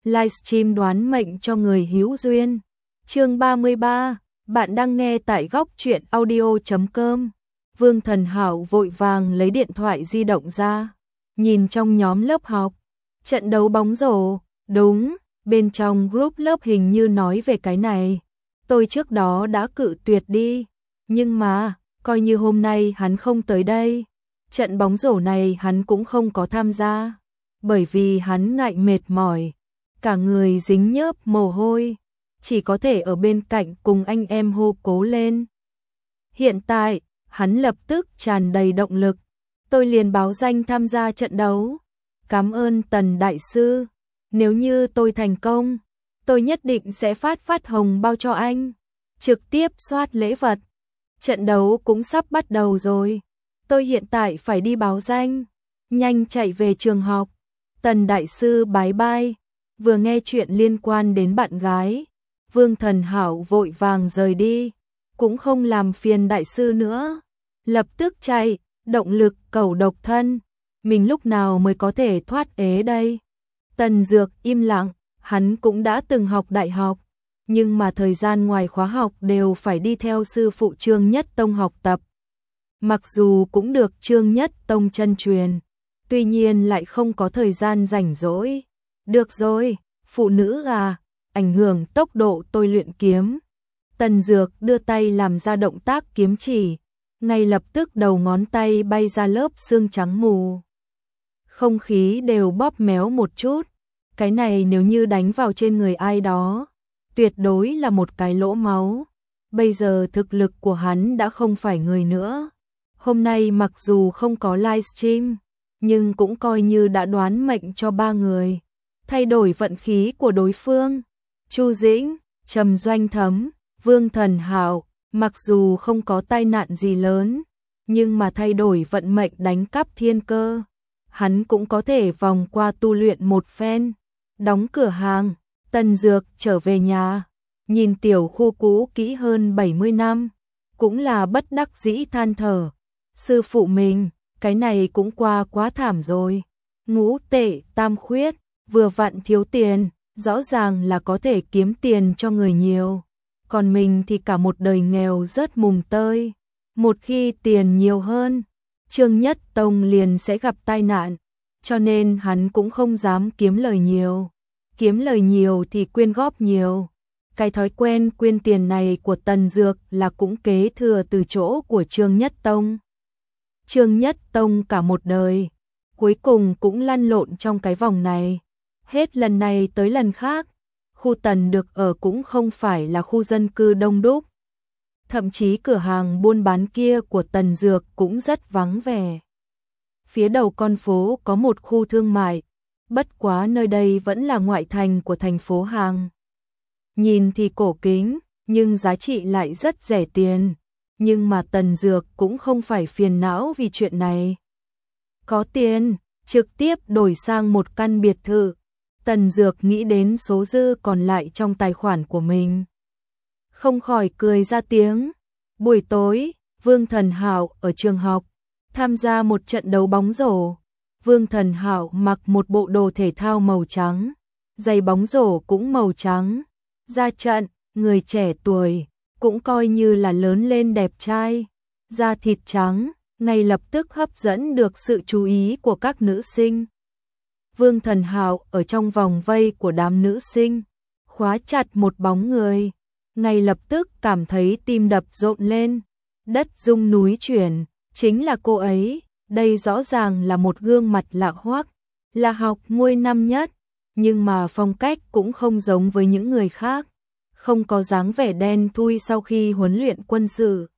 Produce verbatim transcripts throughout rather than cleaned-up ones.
livestream đoán mệnh cho người hữu duyên. Chương ba mươi ba, bạn đang nghe tại góc truyện audio chấm com. Vương Thần Hảo vội vàng lấy điện thoại di động ra, nhìn trong nhóm lớp học, trận đấu bóng rổ, đúng, bên trong group lớp hình như nói về cái này. Tôi trước đó đã cự tuyệt đi, nhưng mà, coi như hôm nay hắn không tới đây, trận bóng rổ này hắn cũng không có tham gia, bởi vì hắn ngại mệt mỏi, cả người dính nhớp mồ hôi, chỉ có thể ở bên cạnh cùng anh em hô cố lên. Hiện tại, hắn lập tức tràn đầy động lực, tôi liền báo danh tham gia trận đấu. Cảm ơn Tần Đại Sư, nếu như tôi thành công, tôi nhất định sẽ phát phát hồng bao cho anh, trực tiếp soát lễ vật. Trận đấu cũng sắp bắt đầu rồi, tôi hiện tại phải đi báo danh, nhanh chạy về trường học. Tần Đại Sư bái bai, vừa nghe chuyện liên quan đến bạn gái, Vương Thần Hảo vội vàng rời đi, cũng không làm phiền Đại Sư nữa, lập tức chạy, động lực cầu độc thân, mình lúc nào mới có thể thoát ế đây. Tần Dược im lặng, hắn cũng đã từng học đại học, nhưng mà thời gian ngoài khóa học đều phải đi theo sư phụ Trương Nhất Tông học tập. Mặc dù cũng được Trương Nhất Tông chân truyền, tuy nhiên lại không có thời gian rảnh rỗi. Được rồi, phụ nữ à, ảnh hưởng tốc độ tôi luyện kiếm. Tần Dược đưa tay làm ra động tác kiếm chỉ, ngay lập tức đầu ngón tay bay ra lớp xương trắng mù. Không khí đều bóp méo một chút, cái này nếu như đánh vào trên người ai đó, tuyệt đối là một cái lỗ máu. Bây giờ thực lực của hắn đã không phải người nữa. Hôm nay mặc dù không có livestream, nhưng cũng coi như đã đoán mệnh cho ba người, thay đổi vận khí của đối phương. Chu Dĩnh, Trầm Doanh Thấm, Vương Thần Hảo, mặc dù không có tai nạn gì lớn, nhưng mà thay đổi vận mệnh đánh cắp thiên cơ, hắn cũng có thể vòng qua tu luyện một phen. Đóng cửa hàng, Tần Dược trở về nhà, nhìn tiểu khu cũ kỹ hơn bảy mươi năm, cũng là bất đắc dĩ than thở. Sư phụ mình, cái này cũng qua quá thảm rồi. Ngũ tệ tam khuyết, vừa vặn thiếu tiền, rõ ràng là có thể kiếm tiền cho người nhiều. Còn mình thì cả một đời nghèo rớt mùng tơi. Một khi tiền nhiều hơn, Trương Nhất Tông liền sẽ gặp tai nạn, cho nên hắn cũng không dám kiếm lời nhiều. Kiếm lời nhiều thì quyên góp nhiều. Cái thói quen quyên tiền này của Tần Dược là cũng kế thừa từ chỗ của Trương Nhất Tông. Trương Nhất Tông cả một đời, cuối cùng cũng lăn lộn trong cái vòng này. Hết lần này tới lần khác, khu Tần được ở cũng không phải là khu dân cư đông đúc. Thậm chí cửa hàng buôn bán kia của Tần Dược cũng rất vắng vẻ. Phía đầu con phố có một khu thương mại, bất quá nơi đây vẫn là ngoại thành của thành phố Hàng. Nhìn thì cổ kính, nhưng giá trị lại rất rẻ tiền. Nhưng mà Tần Dược cũng không phải phiền não vì chuyện này. Có tiền, trực tiếp đổi sang một căn biệt thự. Tần Dược nghĩ đến số dư còn lại trong tài khoản của mình, không khỏi cười ra tiếng. Buổi tối, Vương Thần Hảo ở trường học, tham gia một trận đấu bóng rổ. Vương Thần Hảo mặc một bộ đồ thể thao màu trắng, giày bóng rổ cũng màu trắng. Ra trận, người trẻ tuổi, cũng coi như là lớn lên đẹp trai, da thịt trắng, ngay lập tức hấp dẫn được sự chú ý của các nữ sinh. Vương Thần Hảo ở trong vòng vây của đám nữ sinh, khóa chặt một bóng người, ngay lập tức cảm thấy tim đập rộn lên, đất rung núi chuyển, chính là cô ấy. Đây rõ ràng là một gương mặt lạ hoắc, là học ngôi năm nhất, nhưng mà phong cách cũng không giống với những người khác, không có dáng vẻ đen thui sau khi huấn luyện quân sự.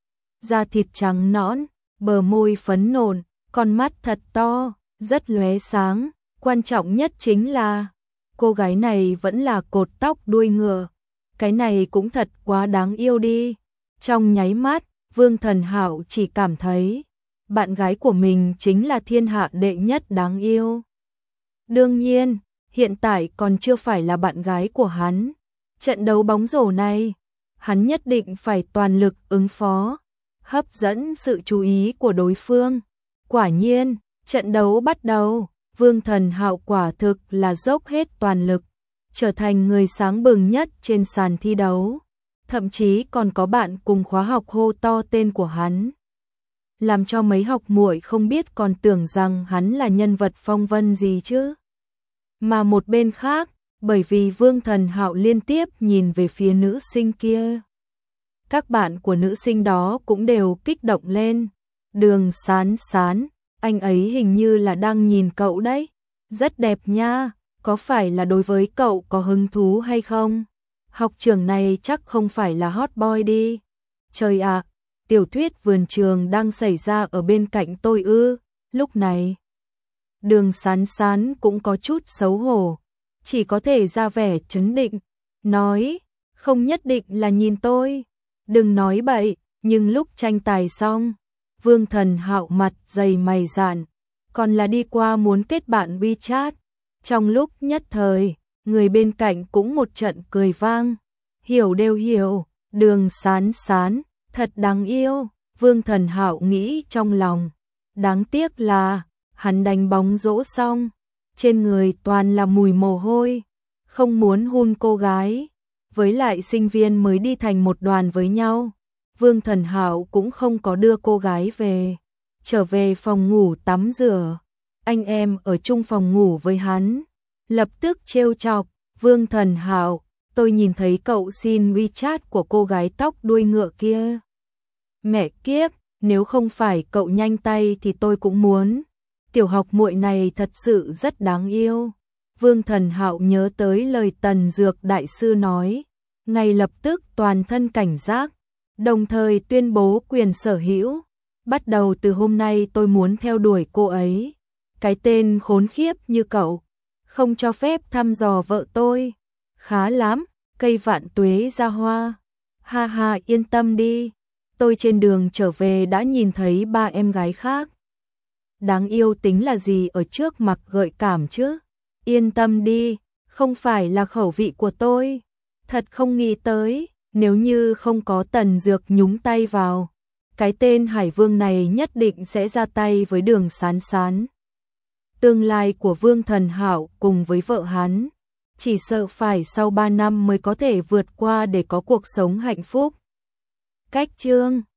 Da thịt trắng nõn, bờ môi phấn nộn, con mắt thật to, rất lóe sáng, quan trọng nhất chính là cô gái này vẫn là cột tóc đuôi ngựa. Cái này cũng thật quá đáng yêu đi. Trong nháy mắt, Vương Thần Hảo chỉ cảm thấy bạn gái của mình chính là thiên hạ đệ nhất đáng yêu. Đương nhiên, hiện tại còn chưa phải là bạn gái của hắn. Trận đấu bóng rổ này, hắn nhất định phải toàn lực ứng phó, hấp dẫn sự chú ý của đối phương. Quả nhiên, trận đấu bắt đầu, Vương Thần Hạo quả thực là dốc hết toàn lực, trở thành người sáng bừng nhất trên sàn thi đấu. Thậm chí còn có bạn cùng khóa học hô to tên của hắn. Làm cho mấy học muội không biết còn tưởng rằng hắn là nhân vật phong vân gì chứ. Mà một bên khác, bởi vì Vương Thần Hạo liên tiếp nhìn về phía nữ sinh kia. Các bạn của nữ sinh đó cũng đều kích động lên. Đường Sán Sán, anh ấy hình như là đang nhìn cậu đấy. Rất đẹp nha, có phải là đối với cậu có hứng thú hay không? Học trường này chắc không phải là hot boy đi. Trời ạ, tiểu thuyết vườn trường đang xảy ra ở bên cạnh tôi ư. Lúc này, Đường Sán Sán cũng có chút xấu hổ, chỉ có thể ra vẻ trấn định, nói, không nhất định là nhìn tôi. Đừng nói bậy, nhưng lúc tranh tài xong, Vương Thần Hạo mặt dày mày dạn, còn là đi qua muốn kết bạn WeChat. Trong lúc nhất thời, người bên cạnh cũng một trận cười vang. Hiểu đều hiểu, Đường Sán Sán, thật đáng yêu, Vương Thần Hạo nghĩ trong lòng. Đáng tiếc là, hắn đánh bóng rổ xong, trên người toàn là mùi mồ hôi, không muốn hun cô gái. Với lại sinh viên mới đi thành một đoàn với nhau, Vương Thần Hạo cũng không có đưa cô gái về. Trở về phòng ngủ tắm rửa, anh em ở chung phòng ngủ với hắn, lập tức trêu chọc, Vương Thần Hạo, tôi nhìn thấy cậu xin WeChat của cô gái tóc đuôi ngựa kia. Mẹ kiếp, nếu không phải cậu nhanh tay thì tôi cũng muốn. Tiểu học muội này thật sự rất đáng yêu. Vương Thần Hạo nhớ tới lời Tần Dược đại sư nói, ngay lập tức toàn thân cảnh giác, đồng thời tuyên bố quyền sở hữu. Bắt đầu từ hôm nay tôi muốn theo đuổi cô ấy. Cái tên khốn khiếp như cậu, không cho phép thăm dò vợ tôi. Khá lắm, cây vạn tuế ra hoa. Ha ha, yên tâm đi, tôi trên đường trở về đã nhìn thấy ba em gái khác. Đáng yêu tính là gì ở trước mặt gợi cảm chứ. Yên tâm đi, không phải là khẩu vị của tôi. Thật không nghĩ tới, nếu như không có Tần Dược nhúng tay vào, cái tên Hải Vương này nhất định sẽ ra tay với Đường Sán Sán. Tương lai của Vương Thần Hạo cùng với vợ hắn, chỉ sợ phải sau ba năm mới có thể vượt qua để có cuộc sống hạnh phúc. Cách chương